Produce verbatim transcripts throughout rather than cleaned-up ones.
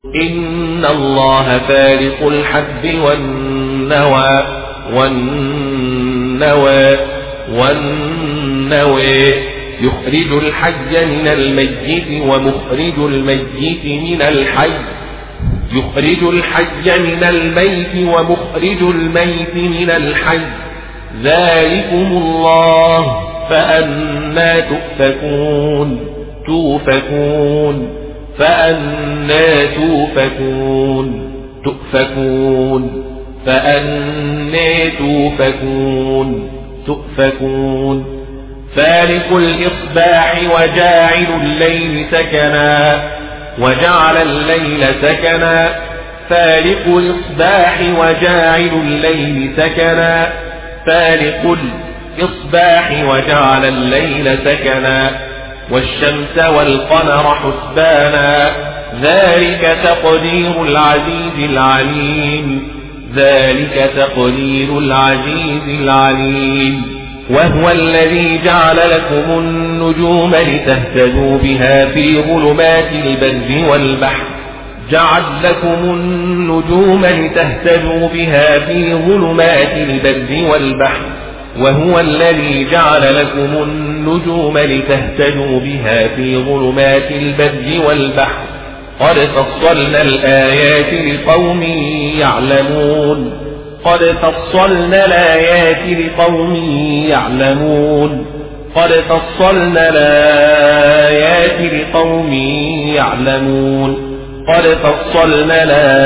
إن الله فالق الحب والنوى والنوى والنوى يخرج الحي من الميت ومخرج الميت من الحي يخرج الحي من الميت ومخرج الميت من الحي ذلكم الله فأنا تؤفكون توفكون فأنا توفكون تؤفكون فأنا توفكون تؤفكون فالق الإصباح وجاعل الليل سكنا وجعل الليل سكنا فالق الإصباح وجاعل الليل سكنا فالق الإصباح وجعل الليل سكنا والشمس والقمر حسبانا ذلك تقدير العزيز العليم ذلك تقدير العزيز العليم وهو الذي جعل لكم النجوم لتهتدوا بها في ظلمات البر والبحر جعل لكم النجوم لتهتدوا بها في ظلمات البر والبحر وهو الذي جعل لكم النجوم لتهتدوا بها في ظلمات البر والبحر قد فصلنا الآيات لقوم يعلمون قد فصلنا الآيات لقوم يعلمون قد فصلنا الآيات لقوم يعلمون قد فصلنا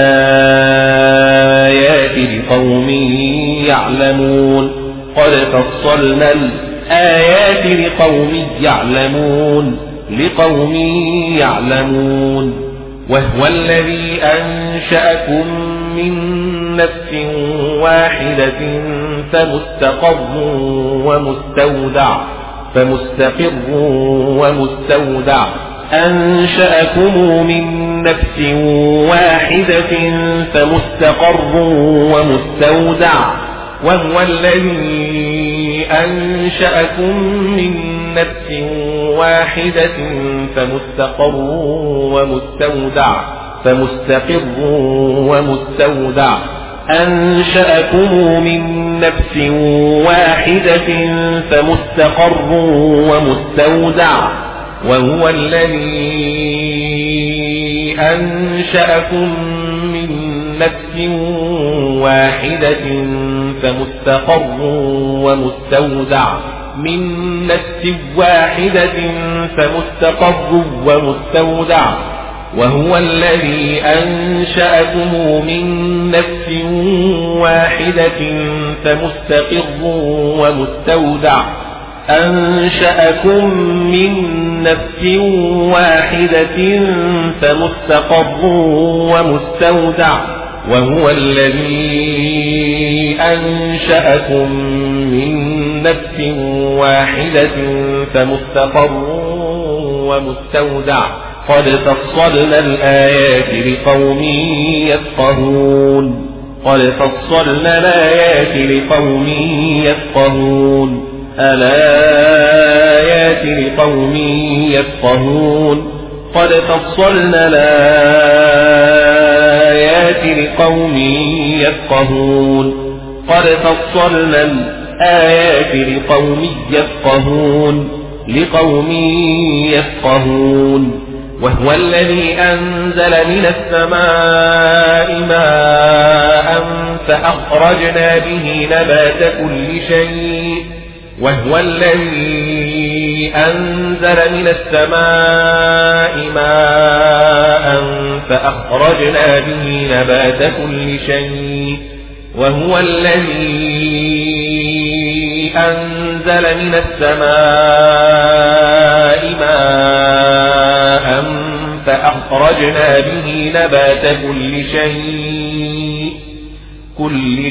الآيات لقوم يعلمون قد فصلنا الآيات لقوم يعلمون لقوم يعلمون وهو الذي أنشأكم من نفس واحدة فمستقر ومستودع فمستقر ومستودع أنشأكم من نفس واحدة فمستقر ومستودع وهو الذي أنشأكم من نفس واحدة فمستقر ومستودع فمستقر ومستودع أنشأكم من نفس واحدة فمستقر ومستودع وهو الذي أنشأكم من نفس واحدة فمستقر ومستودع من نفس واحدة فمستقر ومستودع وهو الذي أنشأكم من نفس واحدة فمستقر ومستودع أنشأكم من نفس واحدة فمستقر ومستودع وهو الذي أنشأكم من نفس واحدة فمستقر ومستودع قد فصلنا الآيات لقوم يفقهون قد فصلنا الآيات لقوم يفقهون الآيات لقوم يفقهون قد فصلنا الآيات لقوم يفقهون قد فصلنا الآيات لقوم يفقهون لقوم يفقهون وهو الذي أنزل من السماء ماء فأخرجنا به نبات كل شيء وهو الذي أنزل من السماء ماء فأخرجنا به نبات كل شيء وهو الذي أنزل من السماء ماء فأخرجنا به نبات كل شيء كل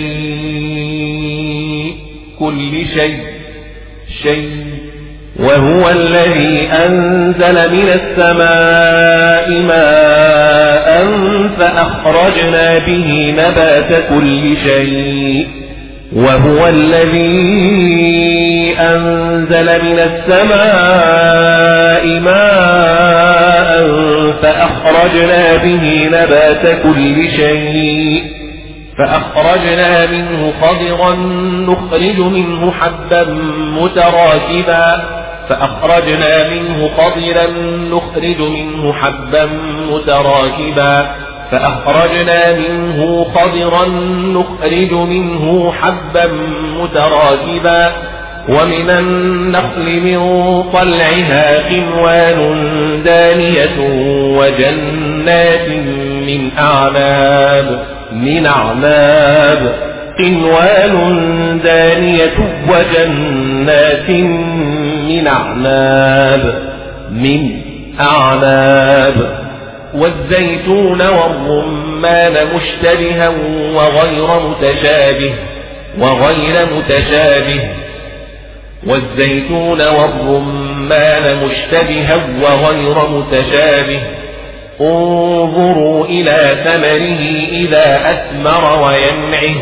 شيء كل شيء شيء وهو الذي أنزل من السماء ماء فأخرجنا به نبات كل شيء وهو الذي أنزل من السماء ماء فأخرجنا به نبات كل شيء فأخرجنا منه خضرا نخرج منه حبا متراكبا فأخرجنا منه خضرا نخرج منه حبا متراكبا فأخرجنا منه خضرا نخرج منه حبا متراكبا ومن النخل من طلعها قنوان دانية وجنات من أعناب من أعناب قنوان دانية وجنات من أعناب من أعناب والزيتون والرمان مشتبها وغير متشابه وغير متشابه والزيتون والرمان مشتبها وغير متشابه انظروا إلى ثمره إذا أثمر وينعه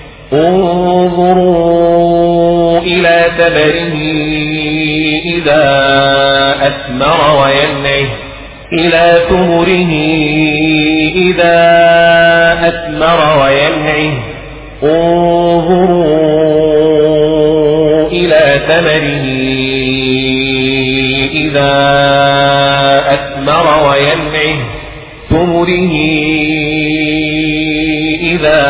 انظروا إلى ثمره إذا أثمر وينعه إلى ثمره إذا أثمر وينعه انظروا إلى ثمره إذا أثمر وينعه ثمره إذا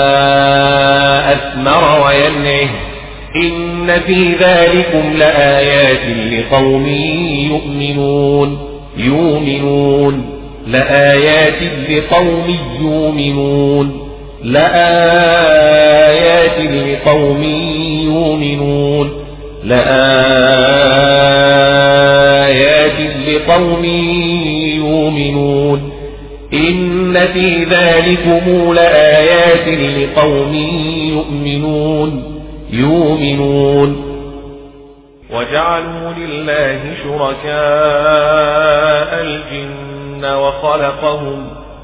أثمر وينعه إن في ذلكم لآيات لقوم يؤمنون يؤمنون لآيات لقوم يؤمنون لآيات لقوم يؤمنون لآيات لقوم يؤمنون إن في ذلكم لآيات لقوم يؤمنون يؤمنون وجعلوا لله شركاء الجن وخلقهم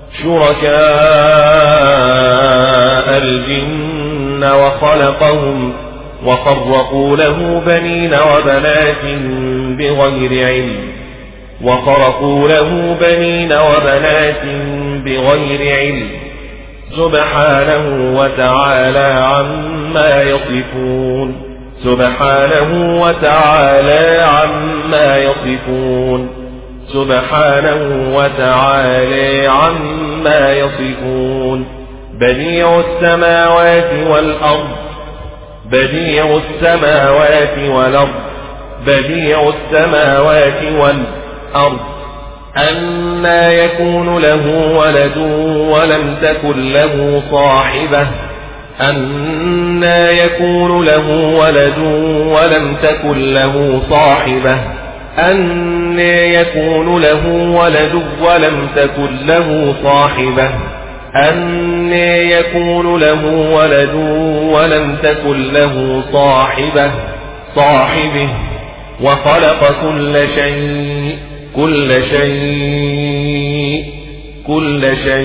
شركاء الجن وخلقهم وخرقوا له بنين وبنات بغير علم وخرقوا له بنين وبنات بغير علم سبحانه وتعالى عما يصفون سبحانه وتعالى عما يصفون سبحانه وتعالى عما يصفون بديع السماوات والأرض بديع السماوات والأرض بديع السماوات والأرض أنى يكون له ولد ولم تكن له صاحبة أنى يكون له ولد ولم تكن له صاحبة أنى يكون له ولد ولم تكن له صاحبة أنى يكون له ولد ولم تكن له صاحبة صاحبه وخلق كل شيء كل شيء كل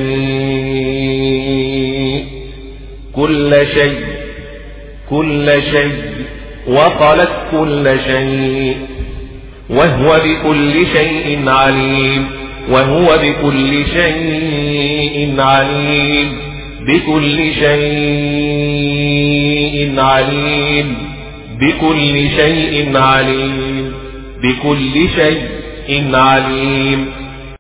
شيء كل شيء كل شيء وخلق كل شيء وهو بكل شيء عليم وهو بكل شيء عليم بكل شيء عليم بكل شيء عليم بكل شيء عليم